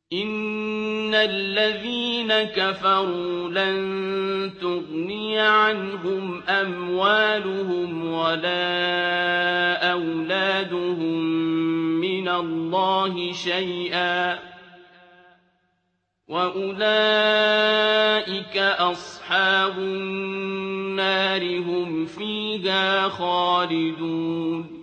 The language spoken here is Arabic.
إِنَّ الَّذِينَ كَفَرُوا لَن تُغْنِيَ عَنْهُمْ أَمْوَالُهُمْ وَلَا أَوْلَادُهُم مِّنَ اللَّهِ شَيْئًا ۖ وَأُولَٰئِكَ أَصْحَابُ النَّارِ ۖ هُمْ فِيهَا خَالِدُونَ